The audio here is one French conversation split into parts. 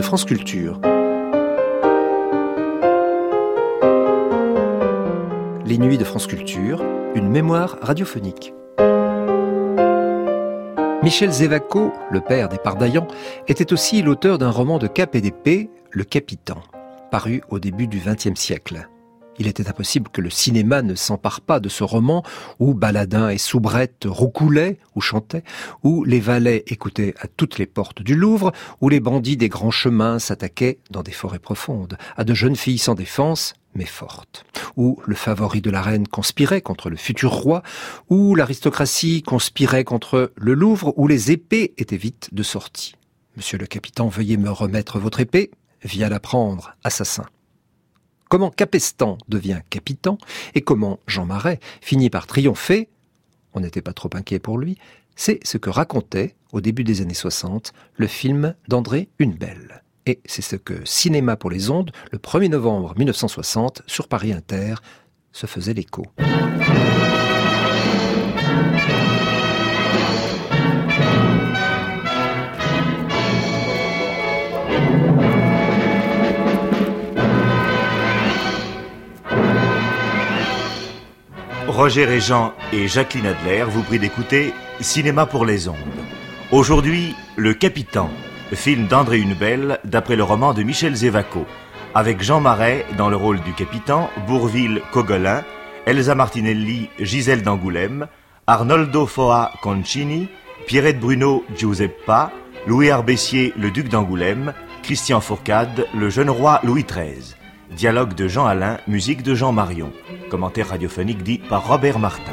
France Culture. Les nuits de France Culture, une mémoire radiophonique. Michel Zévaco, le père des Pardaillan, était aussi l'auteur d'un roman de cap et d'épée, Le Capitan, paru au début du XXe siècle. Il était impossible que le cinéma ne s'empare pas de ce roman où Baladin et Soubrette roucoulaient ou chantaient, où les valets écoutaient à toutes les portes du Louvre, où les bandits des grands chemins s'attaquaient dans des forêts profondes, à de jeunes filles sans défense, mais fortes, où le favori de la reine conspirait contre le futur roi, où l'aristocratie conspirait contre le Louvre, où les épées étaient vite de sortie. Monsieur le capitaine, veuillez me remettre votre épée, viens la prendre, assassin. Comment Capestan devient capitan et comment Jean Marais finit par triompher, on n'était pas trop inquiet pour lui, c'est ce que racontait, au début des années 60, le film d'André Hunebelle. Et c'est ce que Cinéma pour les ondes, le 1er novembre 1960, sur Paris Inter, se faisait l'écho. Roger Régent et Jacqueline Adler vous prient d'écouter Cinéma pour les ondes. Aujourd'hui, Le Capitan, film d'André Hunebelle d'après le roman de Michel Zévaco, avec Jean Marais dans le rôle du capitaine, Bourvil Cogolin, Elsa Martinelli, Gisèle d'Angoulême, Arnoldo Foa Concini, Pierrette Bruno Giuseppa, Louis Arbessier, le duc d'Angoulême, Christian Fourcade, le jeune roi Louis XIII. Dialogue de Jean Alain, musique de Jean Marion. Commentaire radiophonique dit par Robert Martin.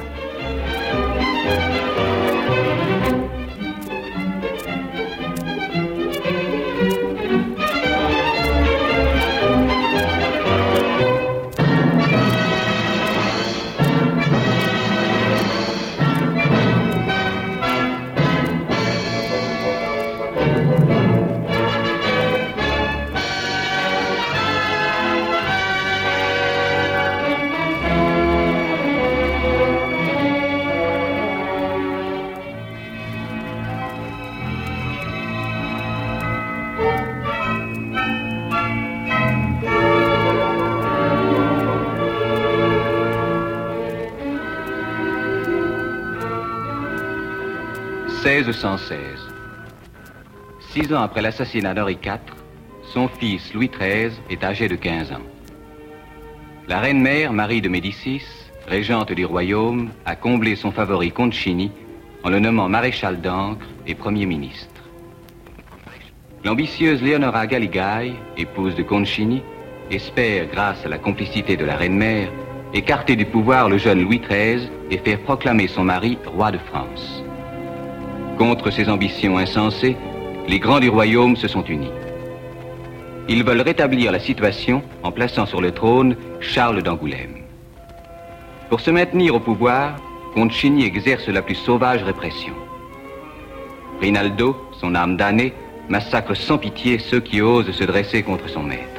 (1616). 6 ans après l'assassinat d'Henri IV, son fils Louis XIII est âgé de 15 ans. La reine-mère, Marie de Médicis, régente du royaume, a comblé son favori Concini en le nommant maréchal d'Ancre et Premier ministre. L'ambitieuse Leonora Galigai, épouse de Concini, espère, grâce à la complicité de la reine-mère, écarter du pouvoir le jeune Louis XIII et faire proclamer son mari roi de France. Contre ces ambitions insensées, les grands du royaume se sont unis. Ils veulent rétablir la situation en plaçant sur le trône Charles d'Angoulême. Pour se maintenir au pouvoir, Concini exerce la plus sauvage répression. Rinaldo, son âme damnée, massacre sans pitié ceux qui osent se dresser contre son maître.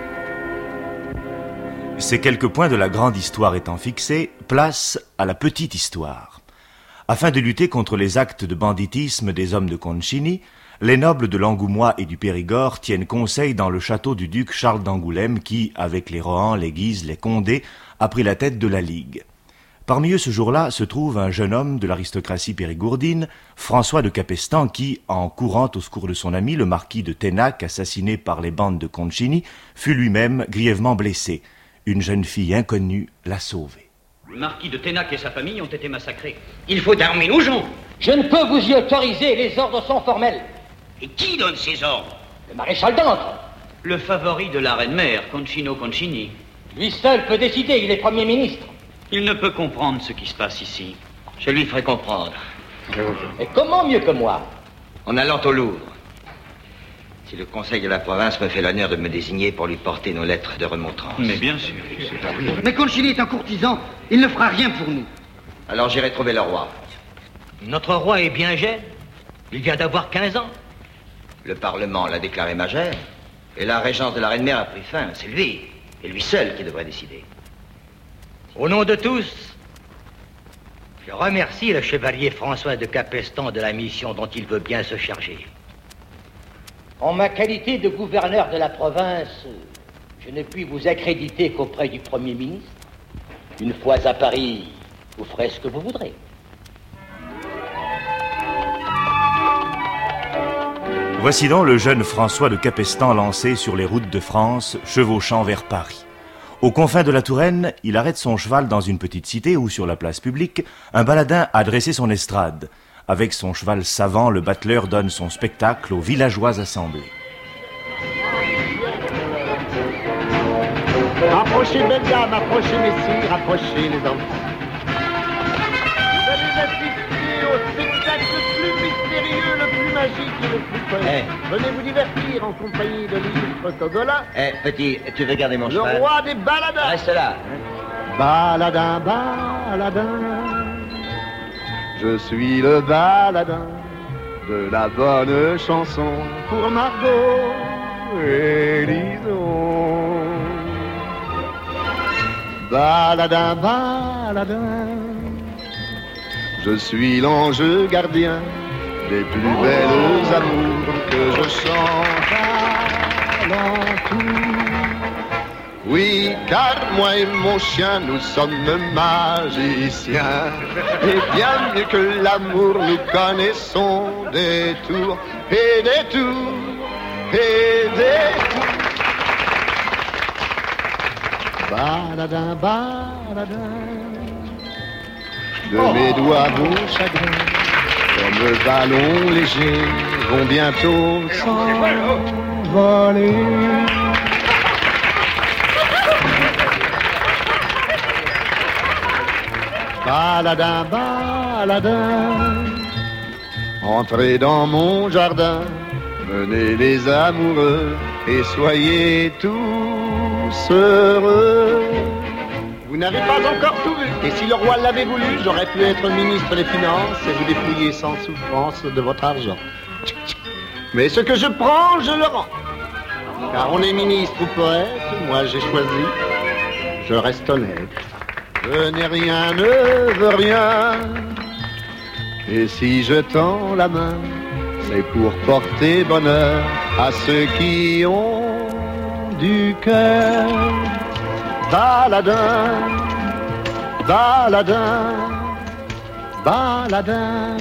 Ces quelques points de la grande histoire étant fixés, place à la petite histoire. Afin de lutter contre les actes de banditisme des hommes de Concini, les nobles de l'Angoumois et du Périgord tiennent conseil dans le château du duc Charles d'Angoulême qui, avec les Rohan, les Guise, les Condé, a pris la tête de la Ligue. Parmi eux ce jour-là se trouve un jeune homme de l'aristocratie périgourdine, François de Capestan, qui, en courant au secours de son ami, le marquis de Ténac, assassiné par les bandes de Concini, fut lui-même grièvement blessé. Une jeune fille inconnue l'a sauvé. Le marquis de Ténac et sa famille ont été massacrés. Il faut armer nos gens. Je ne peux vous y autoriser, les ordres sont formels. Et qui donne ces ordres? Le maréchal d'Ancre. Le favori de la reine-mère, Concino Concini. Lui seul peut décider, il est Premier ministre. Il ne peut comprendre ce qui se passe ici. Je lui ferai comprendre. Et comment mieux que moi? En allant au Louvre. Si le conseil de la province me fait l'honneur de me désigner pour lui porter nos lettres de remontrance. Mais bien sûr. Mais Concini est un courtisan, il ne fera rien pour nous. Alors j'irai trouver le roi. Notre roi est bien jeune. Il vient d'avoir 15 ans. Le Parlement l'a déclaré majeur. Et la régence de la reine-mère a pris fin. C'est lui, et lui seul, qui devrait décider. Au nom de tous, je remercie le chevalier François de Capestan de la mission dont il veut bien se charger. En ma qualité de gouverneur de la province, je ne puis vous accréditer qu'auprès du Premier ministre. Une fois à Paris, vous ferez ce que vous voudrez. Voici donc le jeune François de Capestan lancé sur les routes de France, chevauchant vers Paris. Aux confins de la Touraine, il arrête son cheval dans une petite cité où, sur la place publique, un baladin a dressé son estrade. Avec son cheval savant, le battleur donne son spectacle aux villageois assemblés. Approchez, belles dames, approchez, messieurs, approchez, les enfants. Vous allez assister au spectacle le plus mystérieux, le plus magique et le plus poète. Venez vous divertir en compagnie de l'illustre Cogolin. Petit, tu veux garder mon cheval? Le roi des baladins. Reste là. Baladin, baladin, je suis le baladin de la bonne chanson pour Margot et Lison. Baladin, baladin, je suis l'ange gardien des plus belles amours que je chante à l'entour. Oui, car moi et mon chien, nous sommes magiciens. Et bien mieux que l'amour, nous connaissons des tours et des tours et des tours. Baladin, baladin, de mes doigts vos chagrins, comme ballons légers, vont bientôt s'envoler. Baladin, baladin, entrez dans mon jardin, venez les amoureux et soyez tous heureux. Vous n'avez pas encore tout vu, et si le roi l'avait voulu, j'aurais pu être ministre des Finances et vous dépouiller sans souffrance de votre argent. Mais ce que je prends, je le rends. Car on est ministre ou poète, moi j'ai choisi, je reste honnête. Je n'ai rien, ne veux rien. Et si je tends la main, c'est pour porter bonheur à ceux qui ont du cœur. Baladin, baladin, baladin.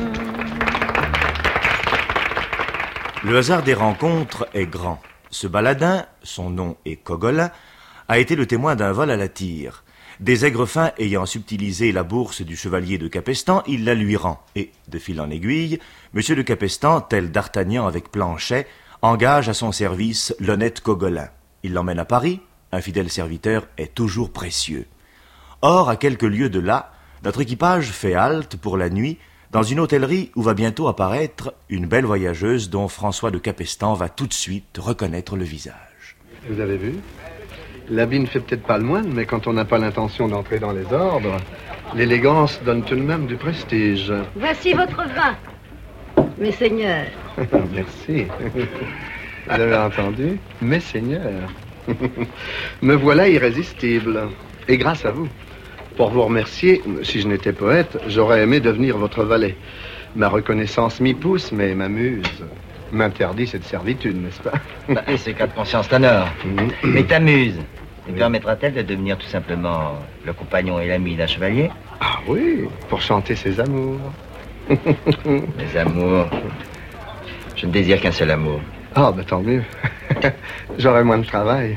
Le hasard des rencontres est grand. Ce baladin, son nom est Cogolin, a été le témoin d'un vol à la tire. Des aigrefins ayant subtilisé la bourse du chevalier de Capestan, il la lui rend. Et, de fil en aiguille, M. de Capestan, tel d'Artagnan avec Planchet, engage à son service l'honnête Cogolin. Il l'emmène à Paris, un fidèle serviteur est toujours précieux. Or, à quelques lieues de là, notre équipage fait halte pour la nuit dans une hôtellerie où va bientôt apparaître une belle voyageuse dont François de Capestan va tout de suite reconnaître le visage. Vous avez vu ? L'habit ne fait peut-être pas le moine, mais quand on n'a pas l'intention d'entrer dans les ordres, l'élégance donne tout de même du prestige. Voici votre vin, mes seigneurs. Merci. Vous avez entendu? Mes seigneurs. Me voilà irrésistible. Et grâce à vous. Pour vous remercier, si je n'étais poète, j'aurais aimé devenir votre valet. Ma reconnaissance m'y pousse, mais ma muse m'interdit cette servitude, n'est-ce pas? C'est cas de conscience d'honneur. Mais ta muse, permettra-t-elle de devenir tout simplement le compagnon et l'ami d'un chevalier? Ah oui, pour chanter ses amours. Les amours. Je ne désire qu'un seul amour. Ah, ben tant mieux. J'aurai moins de travail.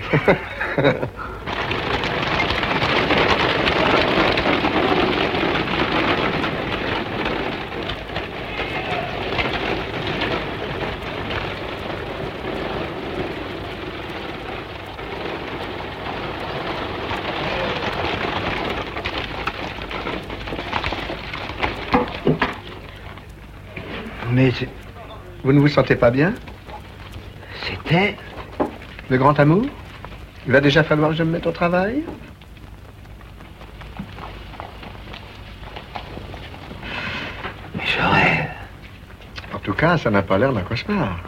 Mais vous ne vous sentez pas bien? C'était le grand amour? Il va déjà falloir que je me mette au travail? Mais je rêve. En tout cas, ça n'a pas l'air d'un cauchemar.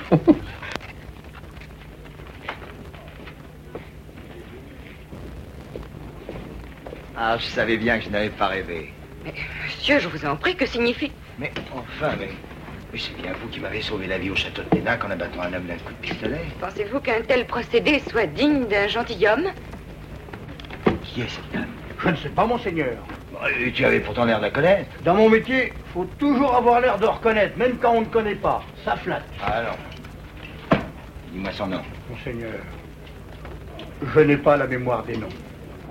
Ah, je savais bien que je n'avais pas rêvé. Mais, monsieur, je vous en prie, que signifie... Mais enfin, mais Mais c'est bien vous qui m'avez sauvé la vie au château de Ténac en abattant un homme d'un coup de pistolet. Pensez-vous qu'un tel procédé soit digne d'un gentilhomme? Qui est cette dame? Je ne sais pas, monseigneur. Tu avais pourtant l'air de la connaître. Dans mon métier, faut toujours avoir l'air de reconnaître, même quand on ne connaît pas. Ça flatte. Ah alors. Dis-moi son nom. Monseigneur, je n'ai pas la mémoire des noms.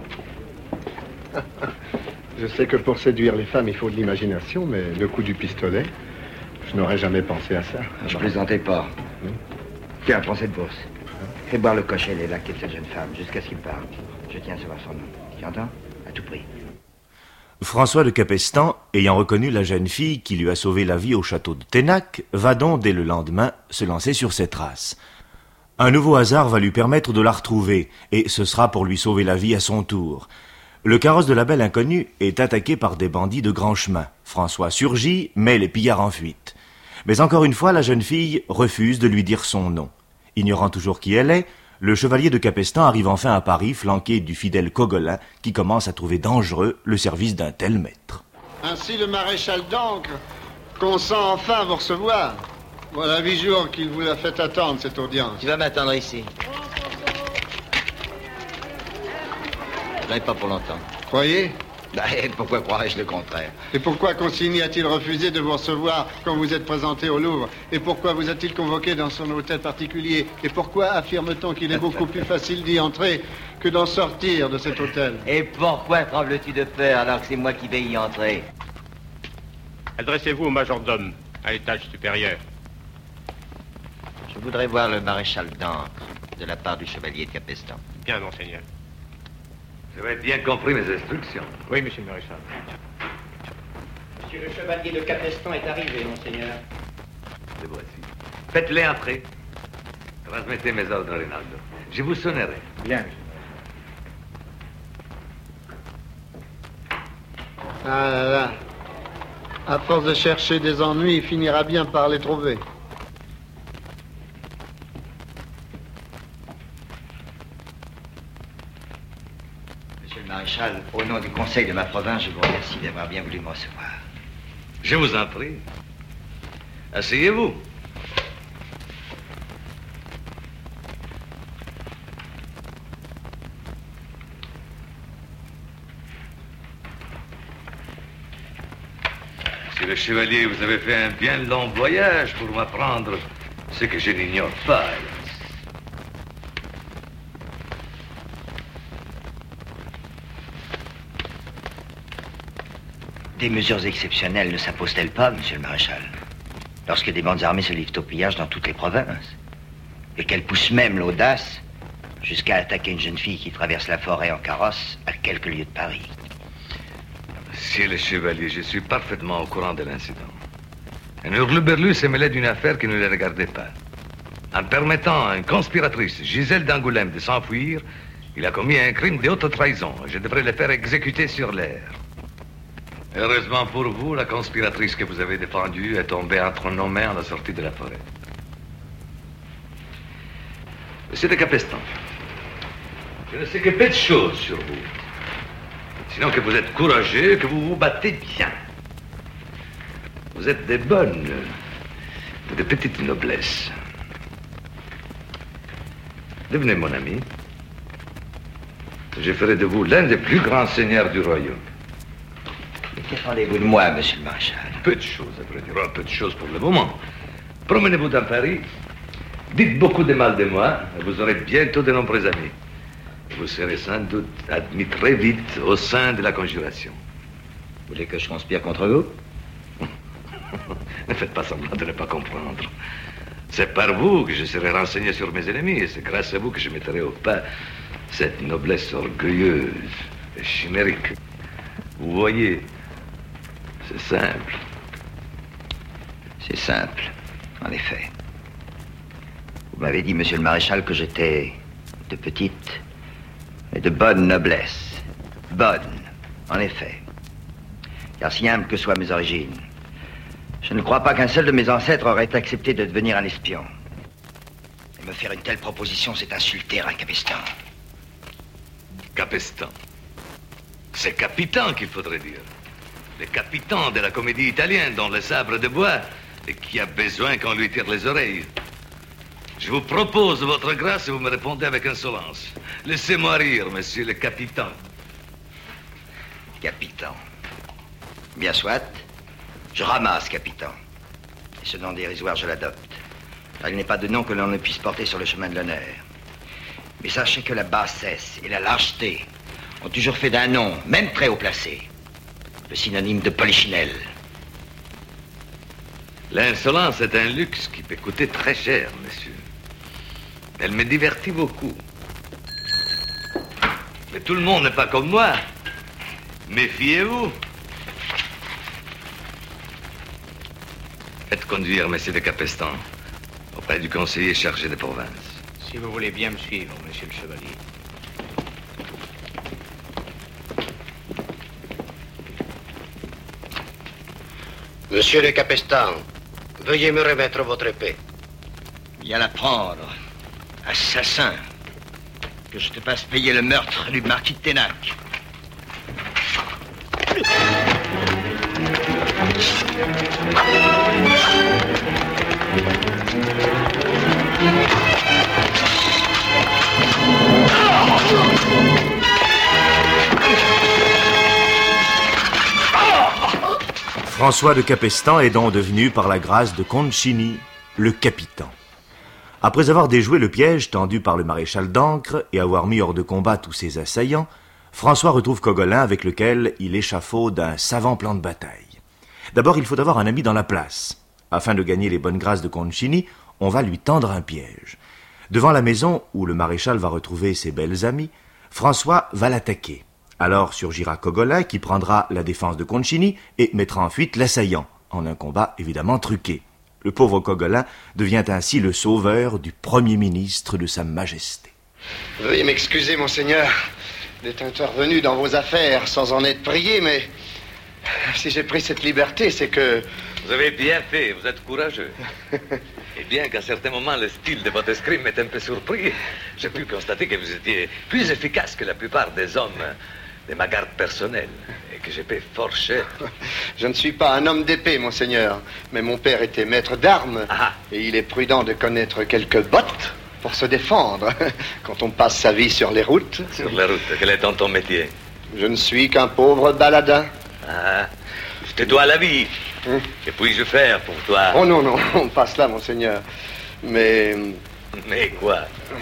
Je sais que pour séduire les femmes, il faut de l'imagination, mais le coup du pistolet, je n'aurais jamais pensé à ça. Je plaisantais pas. Tiens, prends cette bourse. Fais boire le cocher les lacs de cette jeune femme jusqu'à ce qu'il parte. Je tiens à savoir son nom. Tu entends? À tout prix. François de Capestan, ayant reconnu la jeune fille qui lui a sauvé la vie au château de Ténac, va donc dès le lendemain se lancer sur ses traces. Un nouveau hasard va lui permettre de la retrouver, et ce sera pour lui sauver la vie à son tour. Le carrosse de la belle inconnue est attaqué par des bandits de grand chemin. François surgit, met les pillards en fuite. Mais encore une fois, la jeune fille refuse de lui dire son nom. Ignorant toujours qui elle est, le chevalier de Capestan arrive enfin à Paris, flanqué du fidèle Cogolin, qui commence à trouver dangereux le service d'un tel maître. Ainsi le maréchal d'Ancre consent enfin vous recevoir. Voilà 8 jours qu'il vous l'a fait attendre, cette audience. Tu vas m'attendre ici. Je n'ai pas pour longtemps. Croyez? Pourquoi croirais-je le contraire? Et pourquoi Consigny a-t-il refusé de vous recevoir quand vous êtes présenté au Louvre? Et pourquoi vous a-t-il convoqué dans son hôtel particulier? Et pourquoi affirme-t-on qu'il est beaucoup plus facile d'y entrer que d'en sortir de cet hôtel? Et pourquoi trembles-tu de peur alors que c'est moi qui vais y entrer? Adressez-vous au majordome, à l'étage supérieur. Je voudrais voir le maréchal d'Ancre, de la part du chevalier de Capestan. Bien, monseigneur. Vous avez bien compris mes instructions. Oui, monsieur le maréchal. Monsieur le chevalier de Capestan est arrivé, monseigneur. Le voici. Faites-les entrer. Transmettez mes ordres à Rinaldo. Je vous sonnerai. Bien, monsieur. Ah là là. À force de chercher des ennuis, il finira bien par les trouver. Maréchal, au nom du conseil de ma province, je vous remercie d'avoir bien voulu me recevoir. Je vous en prie. Asseyez-vous. Monsieur le chevalier, vous avez fait un bien long voyage pour m'apprendre ce que je n'ignore pas. Des mesures exceptionnelles ne s'imposent-elles pas, monsieur le maréchal? Lorsque des bandes armées se livrent au pillage dans toutes les provinces, et qu'elles poussent même l'audace jusqu'à attaquer une jeune fille qui traverse la forêt en carrosse à quelques lieues de Paris. Monsieur le chevalier, je suis parfaitement au courant de l'incident. Un hurluberlu s'est mêlé d'une affaire qui ne le regardait pas. En permettant à une conspiratrice, Gisèle d'Angoulême, de s'enfuir, il a commis un crime de haute trahison. Je devrais le faire exécuter sur l'air. Heureusement pour vous, la conspiratrice que vous avez défendue est tombée entre nos mains à la sortie de la forêt. Monsieur de Capestan, je ne sais que peu de choses sur vous. Sinon que vous êtes courageux, que vous vous battez bien. Vous êtes des bonnes, de petites noblesses. Devenez mon ami. Je ferai de vous l'un des plus grands seigneurs du royaume. Qu'attendez-vous de moi, monsieur le maréchal? Peu de choses, à vrai dire, peu de choses pour le moment. Promenez-vous dans Paris, dites beaucoup de mal de moi, et vous aurez bientôt de nombreux amis. Vous serez sans doute admis très vite au sein de la conjuration. Vous voulez que je conspire contre vous? Ne faites pas semblant de ne pas comprendre. C'est par vous que je serai renseigné sur mes ennemis, et c'est grâce à vous que je mettrai au pas cette noblesse orgueilleuse et chimérique. Vous voyez, c'est simple. C'est simple, en effet. Vous m'avez dit, monsieur le maréchal, que j'étais de petite et de bonne noblesse. Bonne, en effet. Car si humble que soient mes origines, je ne crois pas qu'un seul de mes ancêtres aurait accepté de devenir un espion. Et me faire une telle proposition, c'est insulter un Capestan. Capestan. C'est Capitan qu'il faudrait dire. Le Capitan de la comédie italienne dont le sabre de bois et qui a besoin qu'on lui tire les oreilles. Je vous propose votre grâce et vous me répondez avec insolence. Laissez-moi rire, monsieur le capitaine. Capitaine. Bien soit, je ramasse, capitaine. Et ce nom dérisoire, je l'adopte. Car il n'est pas de nom que l'on ne puisse porter sur le chemin de l'honneur. Mais sachez que la bassesse et la lâcheté ont toujours fait d'un nom, même très haut placé, le synonyme de polichinelle. L'insolence est un luxe qui peut coûter très cher, monsieur. Elle me divertit beaucoup. Mais tout le monde n'est pas comme moi. Méfiez-vous. Faites conduire monsieur de Capestan auprès du conseiller chargé de province. Si vous voulez bien me suivre, monsieur le chevalier. Monsieur le Capestan, veuillez me remettre votre épée. Viens la prendre, assassin. Que je te fasse payer le meurtre du marquis de Ténac. François de Capestan est donc devenu, par la grâce de Concini, le capitaine. Après avoir déjoué le piège tendu par le maréchal d'Ancre et avoir mis hors de combat tous ses assaillants, François retrouve Cogolin avec lequel il échafaude un savant plan de bataille. D'abord, il faut avoir un ami dans la place. Afin de gagner les bonnes grâces de Concini, on va lui tendre un piège. Devant la maison où le maréchal va retrouver ses belles amies, François va l'attaquer. Alors surgira Cogolin qui prendra la défense de Concini et mettra en fuite l'assaillant, en un combat évidemment truqué. Le pauvre Cogolin devient ainsi le sauveur du Premier ministre de Sa Majesté. Veuillez m'excuser, monseigneur, d'être intervenu dans vos affaires sans en être prié, mais si j'ai pris cette liberté, c'est que... Vous avez bien fait, vous êtes courageux. Et bien qu'à certains moments, le style de votre escrime m'est un peu surpris, j'ai pu constater que vous étiez plus efficace que la plupart des hommes de ma garde personnelle, et que j'ai payé fort cher. Je ne suis pas un homme d'épée, monseigneur, mais mon père était maître d'armes, et il est prudent de connaître quelques bottes pour se défendre quand on passe sa vie sur les routes. Sur les routes, quel est ton métier? Je ne suis qu'un pauvre baladin. Je te dois la vie. Que puis-je faire pour toi? Oh non, non, on passe là, monseigneur. Mais... Mais quoi?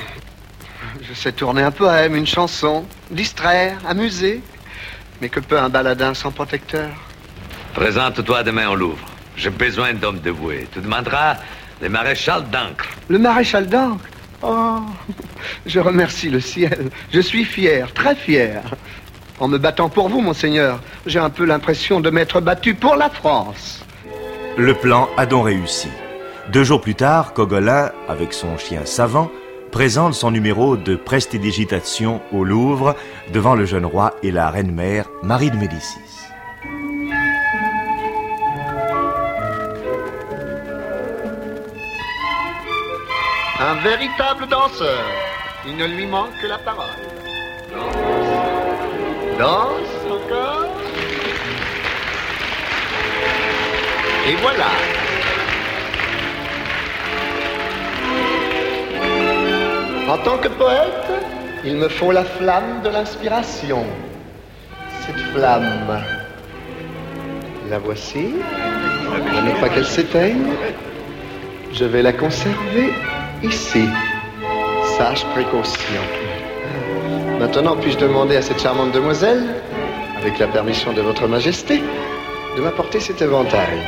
Je sais tourner un poème, une chanson, distraire, amuser. Mais que peut un baladin sans protecteur? Présente-toi demain au Louvre. J'ai besoin d'hommes dévoués. Tu demanderas le maréchal d'Ancre. Le maréchal d'Ancre? Oh, je remercie le ciel. Je suis fier, très fier. En me battant pour vous, monseigneur, j'ai un peu l'impression de m'être battu pour la France. Le plan a donc réussi. 2 jours plus tard, Cogolin, avec son chien Savant, présente son numéro de prestidigitation au Louvre devant le jeune roi et la reine-mère Marie de Médicis. Un véritable danseur. Il ne lui manque que la parole. Danse encore. Et voilà. En tant que poète, il me faut la flamme de l'inspiration. Cette flamme, la voici. Pour ne pas qu'elle s'éteigne, je vais la conserver ici. Sage précaution. Maintenant, puis-je demander à cette charmante demoiselle, avec la permission de votre majesté, de m'apporter cet éventail.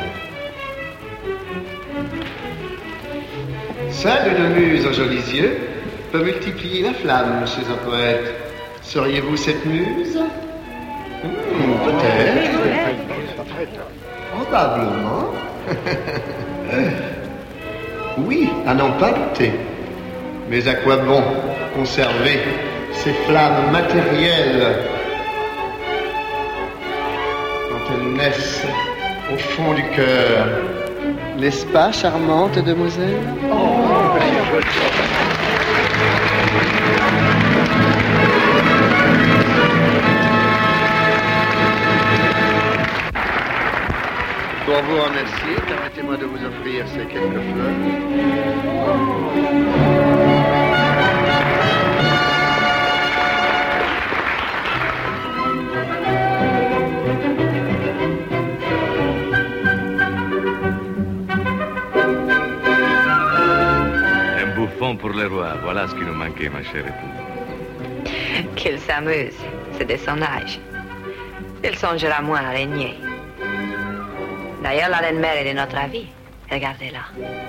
Seule une muse aux jolis yeux peut multiplier la flamme chez un poète. Seriez-vous cette muse? Peut-être. Probablement. Oui, à n'en pas douter. Mais à quoi bon conserver ces flammes matérielles quand elles naissent au fond du cœur? N'est-ce pas, charmante demoiselle? Pour vous remercier, permettez-moi de vous offrir ces quelques fleurs. Un bouffon pour le roi, voilà ce qui nous manquait, ma chère épouse. Qu'il s'amuse, c'est de son âge. Il songera moins à régner. D'ailleurs, la reine-mère est de notre avis. Regardez-la.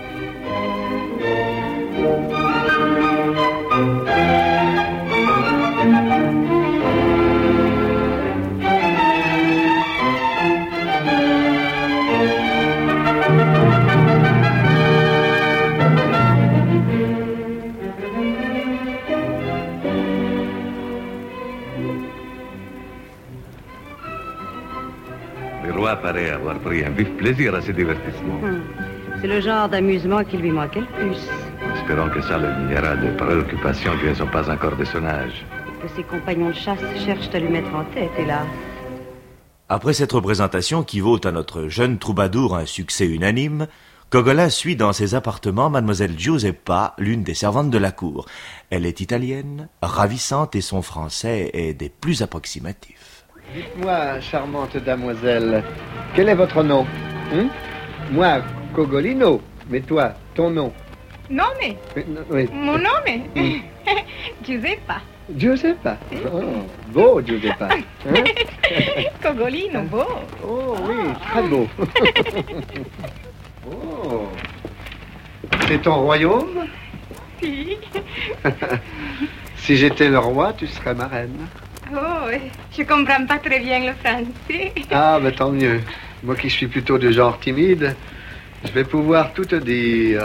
Le roi paraît avoir pris un vif plaisir à ce divertissement. C'est le genre d'amusement qui lui manquait le plus. Espérons que ça l'éloignera de préoccupations qui ne sont pas encore de son âge. Que ses compagnons de chasse cherchent à lui mettre en tête, hélas. Après cette représentation qui vaut à notre jeune troubadour un succès unanime, Cogola suit dans ses appartements mademoiselle Giuseppa, l'une des servantes de la cour. Elle est italienne, ravissante et son français est des plus approximatifs. Dites-moi, charmante damoiselle, quel est votre nom? Moi, Cogolino, mais toi, ton nom? Nome? Oui. Mon nome? Giuseppa. Giuseppa? Oh, beau Giuseppa. Hein? Cogolino, beau. Oh oui, très beau. Oh. C'est ton royaume? Si. Si j'étais le roi, tu serais ma reine. Oh, je comprends pas très bien le français. Ah, mais tant mieux. Moi qui suis plutôt du genre timide, je vais pouvoir tout te dire.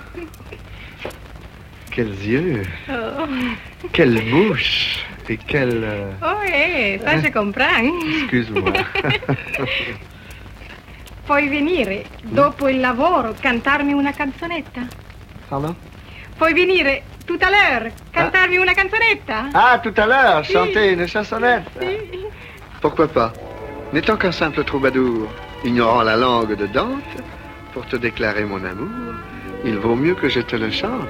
Quels yeux, Oh, quelle bouche et quelle... oh ça je comprends. Excuse-moi. Puoi venire, dopo il lavoro, cantarmi una canzonetta? Pardon? Puoi venire tout à l'heure, cantarmi una canzonetta? Ah, tout à l'heure, Si. chanter une chansonnette. Si. Pourquoi pas? N'étant qu'un simple troubadour, ignorant la langue de Dante, pour te déclarer mon amour, il vaut mieux que je te le chante.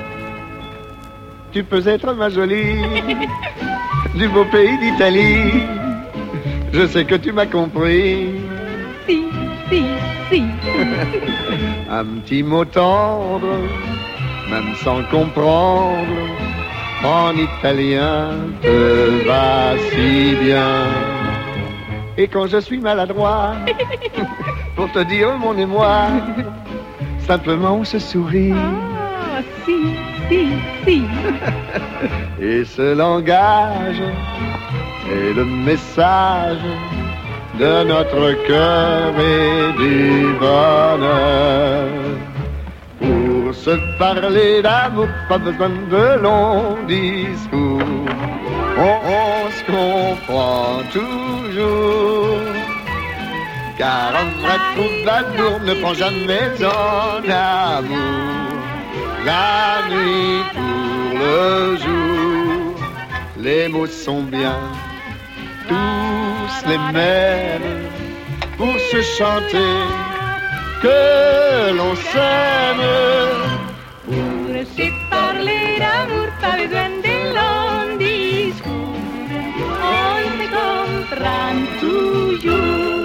Tu peux être ma jolie, du beau pays d'Italie. Je sais que tu m'as compris. Si, si, si. Un petit mot tendre, même sans comprendre, en italien te va si bien. Et quand je suis maladroit, pour te dire mon émoi, simplement on se sourit. Ah, si, si, si. Et ce langage est le message de notre cœur et du bonheur. Pour se parler d'amour, pas besoin de longs discours. On se comprend toujours. Car un vrai troubadour ne prend jamais en amour la nuit pour le jour. Les mots sont bien tous les mêmes pour se chanter que l'on s'aime. Pour se parler d'amour, pas besoin de longs discours. On se comprend toujours.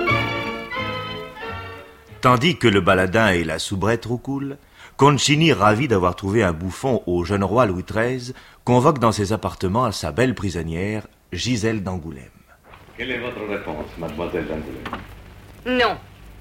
Tandis que le baladin et la soubrette roucoulent, Concini, ravi d'avoir trouvé un bouffon au jeune roi Louis XIII, convoque dans ses appartements sa belle prisonnière, Gisèle d'Angoulême. Quelle est votre réponse, mademoiselle d'Angoulême? Non.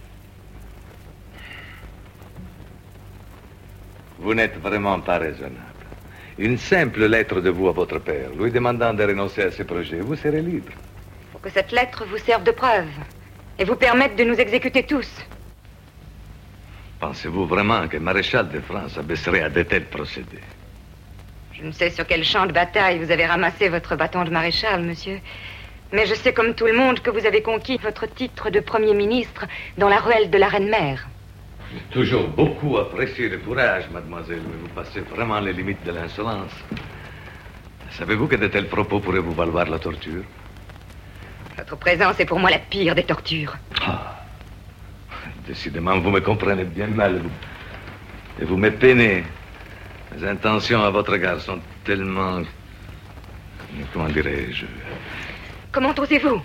Vous n'êtes vraiment pas raisonnable. Une simple lettre de vous à votre père, lui demandant de renoncer à ses projets, vous serez libre. Pour que cette lettre vous serve de preuve et vous permette de nous exécuter tous. Pensez-vous vraiment que Maréchal de France abaisserait à de tels procédés? Je ne sais sur quel champ de bataille vous avez ramassé votre bâton de maréchal, monsieur. Mais je sais comme tout le monde que vous avez conquis votre titre de Premier ministre dans la ruelle de la Reine-Mère. J'ai toujours beaucoup apprécié le courage, mademoiselle, mais vous passez vraiment les limites de l'insolence. Savez-vous que de tels propos pourraient vous valoir la torture? Votre présence est pour moi la pire des tortures. Décidément, vous me comprenez bien mal. Et vous me peinez. Mes intentions à votre égard sont tellement... Comment dirais-je? Comment osez-vous?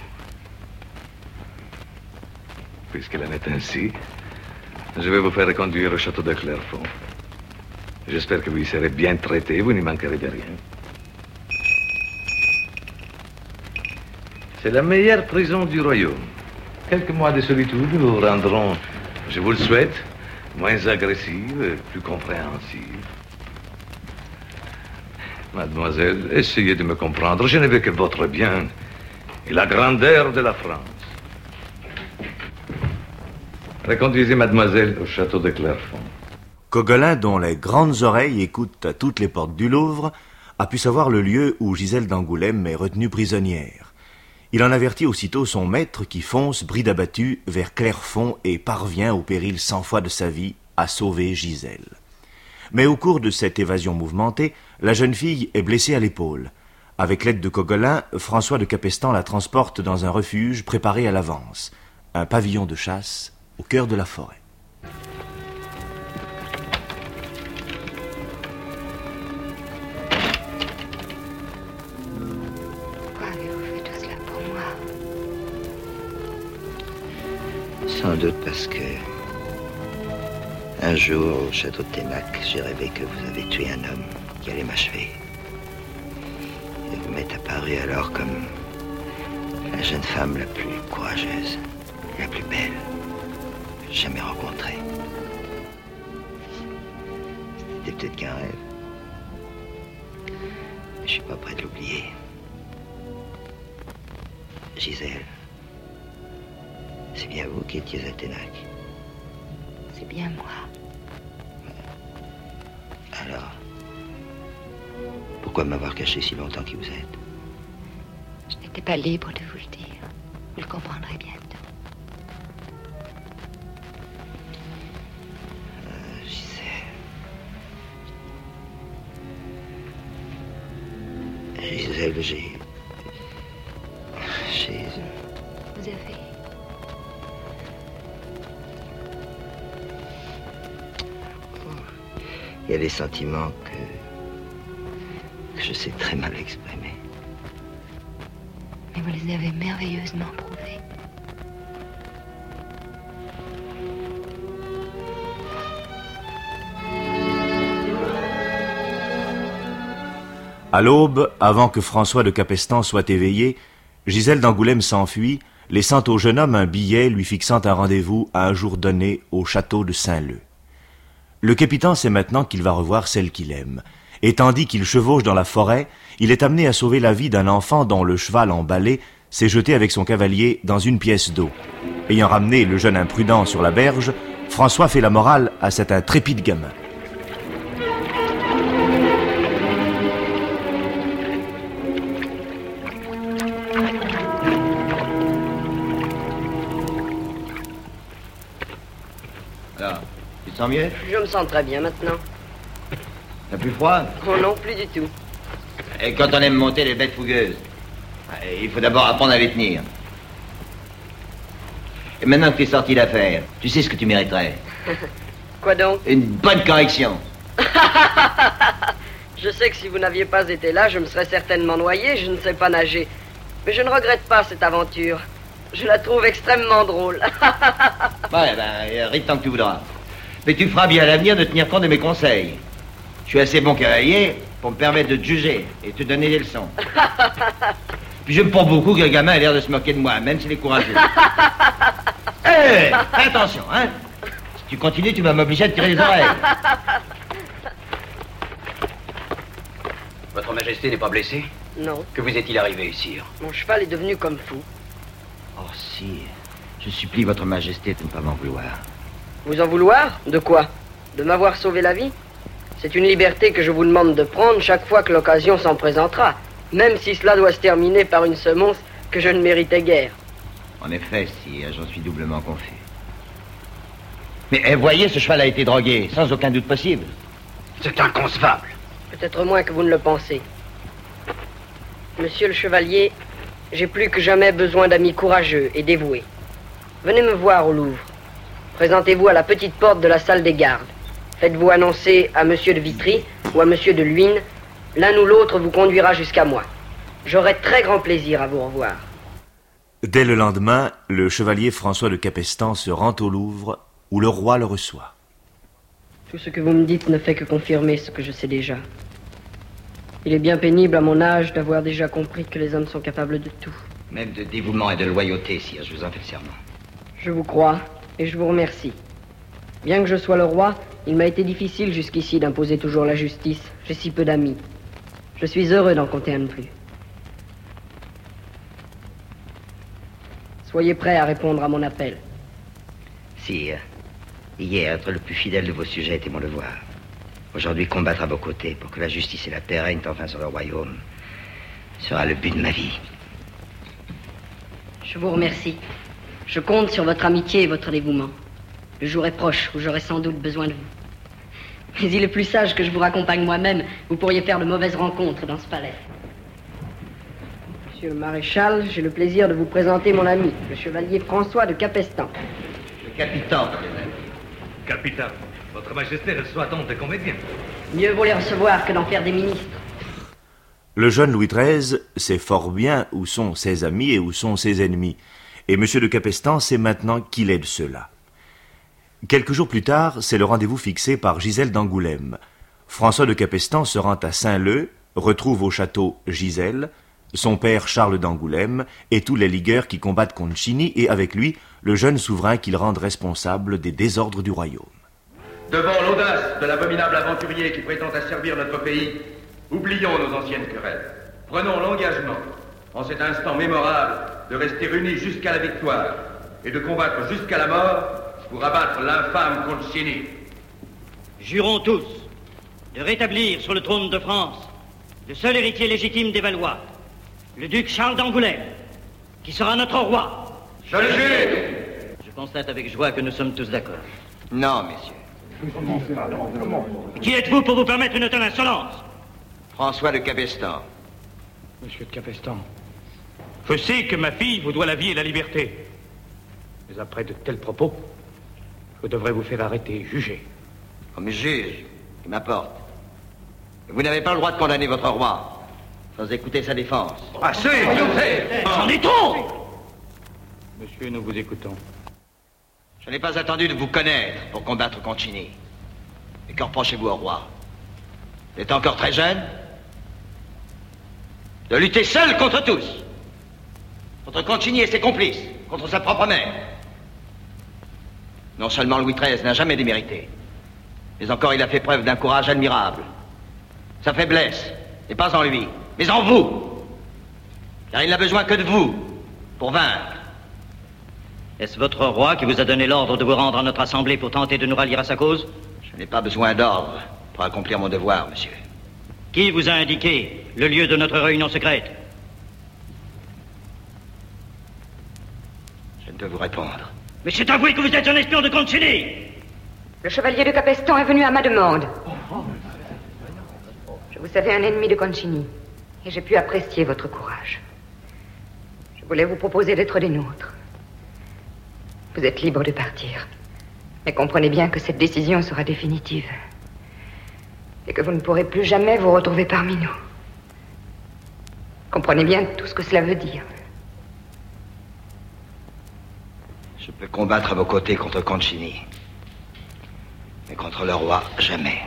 Puisqu'il en est ainsi, je vais vous faire conduire au château de Clairfond. J'espère que vous y serez bien traité, vous n'y manquerez de rien. C'est la meilleure prison du royaume. Quelques mois de solitude vous rendront, je vous le souhaite, moins agressive, plus compréhensive. Mademoiselle, essayez de me comprendre. Je ne veux que votre bien et la grandeur de la France. Reconduisez mademoiselle au château de Clairfond. Coquelin, dont les grandes oreilles écoutent à toutes les portes du Louvre, a pu savoir le lieu où Gisèle d'Angoulême est retenue prisonnière. Il en avertit aussitôt son maître qui fonce, bride abattu, vers Clairfond et parvient, au péril 100 fois de sa vie, à sauver Gisèle. Mais au cours de cette évasion mouvementée, la jeune fille est blessée à l'épaule. Avec l'aide de Coquelin, François de Capestan la transporte dans un refuge préparé à l'avance, un pavillon de chasse au cœur de la forêt. Pourquoi avez-vous fait tout cela pour moi? Sans doute parce que... un jour, au château de Ténac, j'ai rêvé que vous avez tué un homme qui allait m'achever. Et vous m'êtes apparu alors comme la jeune femme la plus courageuse, la plus belle que j'ai jamais rencontrée. C'était peut-être qu'un rêve. Mais je suis pas prêt de l'oublier. Gisèle, c'est bien vous qui étiez à Ténac. C'est bien moi. Alors, pourquoi m'avoir caché si longtemps qui vous êtes? Je n'étais pas libre de vous le dire. Vous le comprendrez bientôt. Gisèle, j'ai... Vous avez... Il y a des sentiments que je sais très mal exprimer. Mais vous les avez merveilleusement prouvés. À l'aube, avant que François de Capestan soit éveillé, Gisèle d'Angoulême s'enfuit, laissant au jeune homme un billet lui fixant un rendez-vous à un jour donné au château de Saint-Leu. Le capitaine sait maintenant qu'il va revoir celle qu'il aime, et tandis qu'il chevauche dans la forêt, il est amené à sauver la vie d'un enfant dont le cheval emballé s'est jeté avec son cavalier dans une pièce d'eau. Ayant ramené le jeune imprudent sur la berge, François fait la morale à cet intrépide gamin. Alors, tu te sens mieux? Je me sens très bien maintenant. T'as plus froid? Oh non, plus du tout. Et quand on aime monter les bêtes fougueuses, il faut d'abord apprendre à les tenir. Et maintenant que tu es sorti d'affaire, tu sais ce que tu mériterais? Quoi donc? Une bonne correction. Je sais que si vous n'aviez pas été là, je me serais certainement noyé, je ne sais pas nager. Mais je ne regrette pas cette aventure. Je la trouve extrêmement drôle. Ouais, ris tant que tu voudras. Mais tu feras bien à l'avenir de tenir compte de mes conseils. Je suis assez bon cavalier pour me permettre de te juger et te donner des leçons. Puis j'aime pas beaucoup que le gamin ait l'air de se moquer de moi, même s'il est courageux. Hé, fais attention, hein. Si tu continues, tu vas m'obliger à te tirer les oreilles. Votre Majesté n'est pas blessée? Non. Que vous est-il arrivé, sire? Mon cheval est devenu comme fou. Oh, sire, je supplie votre Majesté de ne pas m'en vouloir. Vous en vouloir? De quoi? De m'avoir sauvé la vie? C'est une liberté que je vous demande de prendre chaque fois que l'occasion s'en présentera, même si cela doit se terminer par une semonce que je ne méritais guère. En effet, sire, j'en suis doublement confus. Mais voyez, ce cheval a été drogué, sans aucun doute possible. C'est inconcevable. Peut-être moins que vous ne le pensez. Monsieur le chevalier, j'ai plus que jamais besoin d'amis courageux et dévoués. Venez me voir au Louvre. Présentez-vous à la petite porte de la salle des gardes. Faites-vous annoncer à monsieur de Vitry ou à monsieur de Luynes. L'un ou l'autre vous conduira jusqu'à moi. J'aurai très grand plaisir à vous revoir. Dès le lendemain, le chevalier François de Capestan se rend au Louvre, où le roi le reçoit. Tout ce que vous me dites ne fait que confirmer ce que je sais déjà. Il est bien pénible à mon âge d'avoir déjà compris que les hommes sont capables de tout. Même de dévouement et de loyauté, sire, je vous en fais le serment. Je vous crois et je vous remercie. Bien que je sois le roi, il m'a été difficile jusqu'ici d'imposer toujours la justice. J'ai si peu d'amis. Je suis heureux d'en compter un de plus. Soyez prêts à répondre à mon appel. Sire, hier, être le plus fidèle de vos sujets était mon devoir. Aujourd'hui, combattre à vos côtés pour que la justice et la paix règnent enfin sur le royaume sera le but de ma vie. Je vous remercie. Je compte sur votre amitié et votre dévouement. Le jour est proche où j'aurai sans doute besoin de vous. Mais il est plus sage que je vous raccompagne moi-même. Vous pourriez faire de mauvaises rencontres dans ce palais. Monsieur le maréchal, j'ai le plaisir de vous présenter mon ami, le chevalier François de Capestan. Le capitaine. Capitaine, votre majesté reçoit donc des comédiens. Mieux vaut les recevoir que d'en faire des ministres. Le jeune Louis XIII sait fort bien où sont ses amis et où sont ses ennemis. Et M. de Capestan sait maintenant qu'il est de ceux-là. Quelques jours plus tard, c'est le rendez-vous fixé par Gisèle d'Angoulême. François de Capestan se rend à Saint-Leu, retrouve au château Gisèle, son père Charles d'Angoulême et tous les ligueurs qui combattent Concini et avec lui le jeune souverain qu'ils rendent responsable des désordres du royaume. Devant l'audace de l'abominable aventurier qui prétend asservir notre pays, oublions nos anciennes querelles. Prenons l'engagement, en cet instant mémorable, de rester unis jusqu'à la victoire et de combattre jusqu'à la mort pour abattre l'infâme Concini. Jurons tous de rétablir sur le trône de France le seul héritier légitime des Valois, le duc Charles d'Angoulême, qui sera notre roi. Je le jure. Je constate avec joie que nous sommes tous d'accord. Non, messieurs. Qui êtes-vous pour vous permettre une telle insolence? François de Capestan. Monsieur de Capestan, je sais que ma fille vous doit la vie et la liberté. Mais après de tels propos, je devrais vous faire arrêter et juger. Comme juge, il m'importe. Vous n'avez pas le droit de condamner votre roi sans écouter sa défense. Assez, j'en ai trop. Monsieur, nous vous écoutons. Je n'ai pas attendu de vous connaître pour combattre Concini. Et que reprochez-vous au roi? Vous êtes encore très jeune? De lutter seul contre tous. Contre Concini et ses complices. Contre sa propre mère. Non seulement Louis XIII n'a jamais démérité, mais encore il a fait preuve d'un courage admirable. Sa faiblesse n'est pas en lui, mais en vous. Car il n'a besoin que de vous pour vaincre. Est-ce votre roi qui vous a donné l'ordre de vous rendre à notre assemblée pour tenter de nous rallier à sa cause? Je n'ai pas besoin d'ordre pour accomplir mon devoir, monsieur. Qui vous a indiqué le lieu de notre réunion secrète? Je ne peux vous répondre. Mais c'est avoué que vous êtes un espion de Concini! Le chevalier de Capestan est venu à ma demande. Je vous savais un ennemi de Concini, et j'ai pu apprécier votre courage. Je voulais vous proposer d'être des nôtres. Vous êtes libre de partir, mais comprenez bien que cette décision sera définitive, et que vous ne pourrez plus jamais vous retrouver parmi nous. Comprenez bien tout ce que cela veut dire. Je peux combattre à vos côtés contre Concini, mais contre le roi, jamais.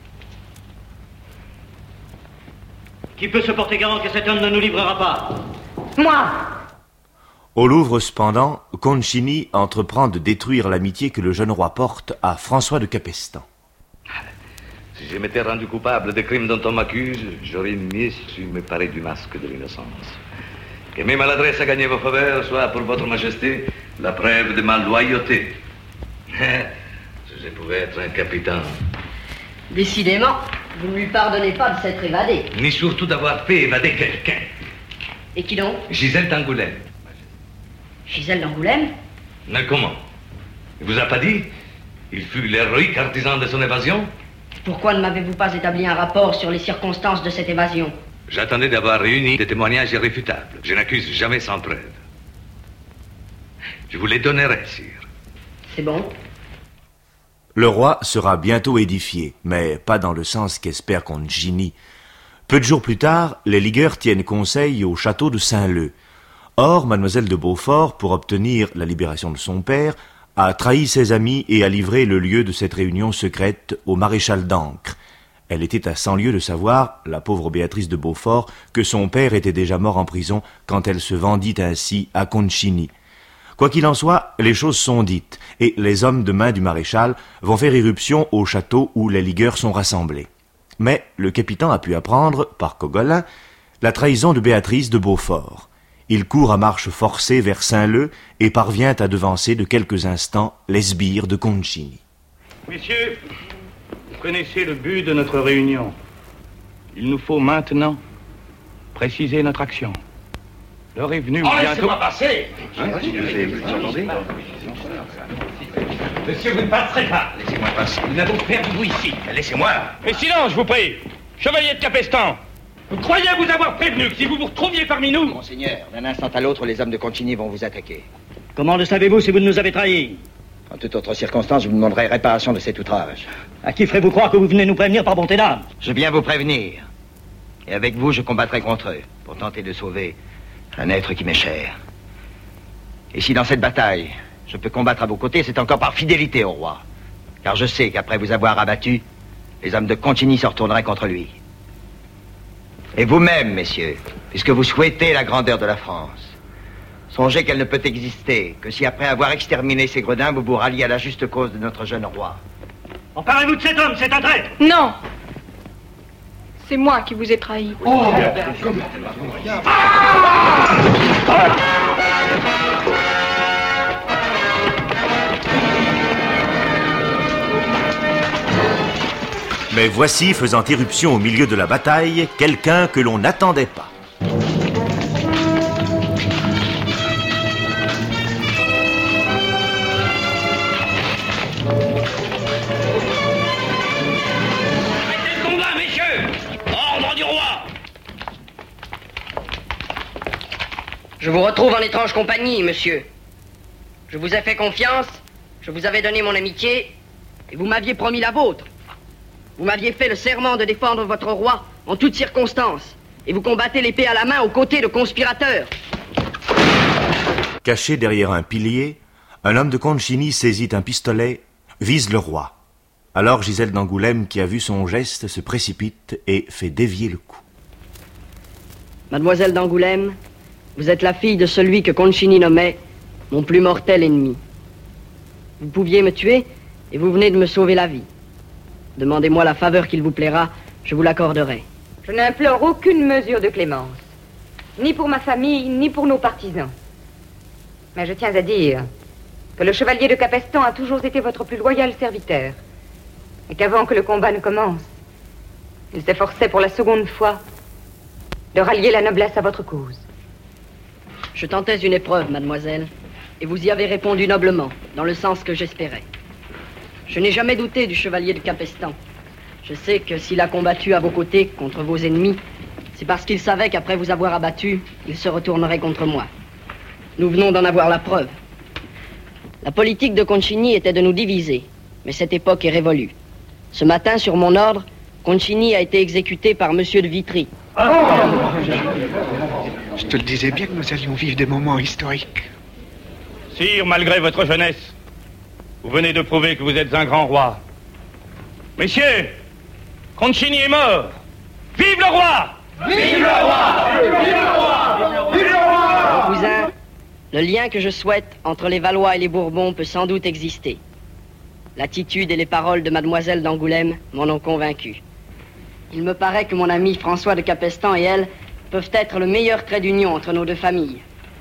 Qui peut se porter garant que cet homme ne nous livrera pas? Moi! Au Louvre, cependant, Concini entreprend de détruire l'amitié que le jeune roi porte à François de Capestan. Si je m'étais rendu coupable des crimes dont on m'accuse, j'aurais mieux su me parer du masque de l'innocence. Que mes maladresses à gagner vos faveurs soient pour votre majesté la preuve de ma loyauté. Si je pouvais être un capitaine. Décidément, vous ne lui pardonnez pas de s'être évadé. Ni surtout d'avoir fait évader quelqu'un. Et qui donc? Gisèle d'Angoulême. Gisèle d'Angoulême? Mais comment? Il vous a pas dit? Il fut l'héroïque artisan de son évasion? Pourquoi ne m'avez-vous pas établi un rapport sur les circonstances de cette évasion? J'attendais d'avoir réuni des témoignages irréfutables. Je n'accuse jamais sans preuve. Je vous les donnerai, sire. C'est bon. Le roi sera bientôt édifié, mais pas dans le sens qu'espère Concini. Peu de jours plus tard, les ligueurs tiennent conseil au château de Saint-Leu. Or, mademoiselle de Beaufort, pour obtenir la libération de son père, a trahi ses amis et a livré le lieu de cette réunion secrète au maréchal d'Ancre. Elle était à 100 lieues de savoir, la pauvre Béatrice de Beaufort, que son père était déjà mort en prison quand elle se vendit ainsi à Concini. Quoi qu'il en soit, les choses sont dites, et les hommes de main du maréchal vont faire irruption au château où les ligueurs sont rassemblés. Mais le capitaine a pu apprendre, par Cogolin, la trahison de Béatrice de Beaufort. Il court à marche forcée vers Saint-Leu et parvient à devancer de quelques instants les sbires de Concini. Messieurs, vous connaissez le but de notre réunion. Il nous faut maintenant préciser notre action. L'heure est venue bientôt... laissez-moi passer. Monsieur, vous ne passerez pas. Laissez-moi passer. Nous n'avons pas de vous ici. Laissez-moi. Mais silence, je vous prie. Chevalier de Capestan, vous croyez vous avoir prévenu que si vous vous retrouviez parmi nous... Monseigneur, d'un instant à l'autre, les hommes de Concini vont vous attaquer. Comment le savez-vous si vous nous avez trahis? En toute autre circonstance, je vous demanderai réparation de cet outrage. À qui ferez-vous croire que vous venez nous prévenir par bonté d'âme? Je viens vous prévenir. Et avec vous, je combattrai contre eux, pour tenter de sauver un être qui m'est cher. Et si dans cette bataille, je peux combattre à vos côtés, c'est encore par fidélité au roi. Car je sais qu'après vous avoir abattu, les hommes de Concini se retourneraient contre lui. Et vous-même, messieurs, puisque vous souhaitez la grandeur de la France, songez qu'elle ne peut exister que si après avoir exterminé ces gredins, vous vous ralliez à la juste cause de notre jeune roi. Emparez-vous de cet homme, c'est un traître. Non. C'est moi qui vous ai trahi. Mais voici, faisant irruption au milieu de la bataille, quelqu'un que l'on n'attendait pas. Je vous retrouve en étrange compagnie, monsieur. Je vous ai fait confiance, je vous avais donné mon amitié, et vous m'aviez promis la vôtre. Vous m'aviez fait le serment de défendre votre roi en toutes circonstances, et vous combattez l'épée à la main aux côtés de conspirateurs. Caché derrière un pilier, un homme de Concini saisit un pistolet, vise le roi. Alors Gisèle d'Angoulême, qui a vu son geste, se précipite et fait dévier le coup. Mademoiselle d'Angoulême, vous êtes la fille de celui que Concini nommait mon plus mortel ennemi. Vous pouviez me tuer et vous venez de me sauver la vie. Demandez-moi la faveur qu'il vous plaira, je vous l'accorderai. Je n'implore aucune mesure de clémence, ni pour ma famille, ni pour nos partisans. Mais je tiens à dire que le chevalier de Capestan a toujours été votre plus loyal serviteur, et qu'avant que le combat ne commence, il s'efforçait pour la seconde fois de rallier la noblesse à votre cause. Je tentais une épreuve, mademoiselle, et vous y avez répondu noblement, dans le sens que j'espérais. Je n'ai jamais douté du chevalier de Capestan. Je sais que s'il a combattu à vos côtés contre vos ennemis, c'est parce qu'il savait qu'après vous avoir abattu, il se retournerait contre moi. Nous venons d'en avoir la preuve. La politique de Concini était de nous diviser, mais cette époque est révolue. Ce matin, sur mon ordre, Concini a été exécuté par Monsieur de Vitry. Je te le disais bien que nous allions vivre des moments historiques. Sire, malgré votre jeunesse, vous venez de prouver que vous êtes un grand roi. Messieurs, Concini est mort. Vive le roi! Vive le roi! Vive le roi! Vive le roi! Mon cousin, le lien que je souhaite entre les Valois et les Bourbons peut sans doute exister. L'attitude et les paroles de mademoiselle d'Angoulême m'en ont convaincu. Il me paraît que mon ami François de Capestan et elle peuvent être le meilleur trait d'union entre nos deux familles.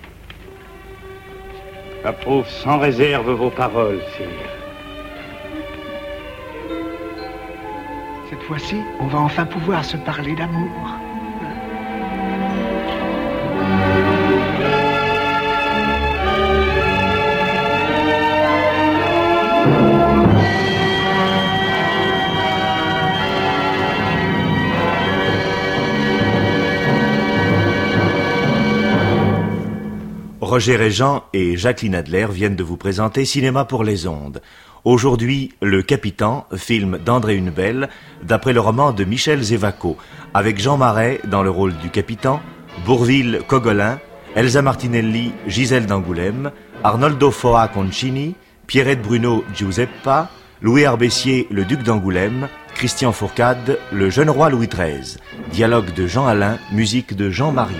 J'approuve sans réserve vos paroles, sire. Cette fois-ci, on va enfin pouvoir se parler d'amour. Roger Régent et Jacqueline Adler viennent de vous présenter Cinéma pour les ondes. Aujourd'hui, Le Capitan, film d'André Hunebelle, d'après le roman de Michel Zévaco, avec Jean Marais dans le rôle du capitaine, Bourvil Cogolin, Elsa Martinelli, Gisèle d'Angoulême, Arnoldo Foa Concini, Pierrette Bruno Giuseppa, Louis Arbessier, le duc d'Angoulême, Christian Fourcade, le jeune roi Louis XIII. Dialogue de Jean Alain, musique de Jean Marion.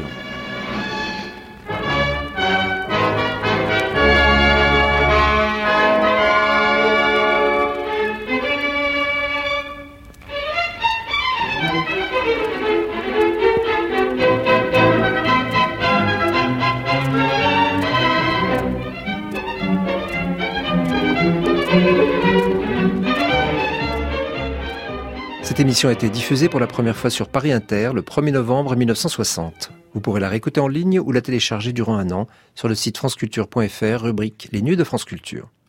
Cette émission a été diffusée pour la première fois sur Paris Inter le 1er novembre 1960. Vous pourrez la réécouter en ligne ou la télécharger durant un an sur le site franceculture.fr, rubrique Les Nuits de France Culture.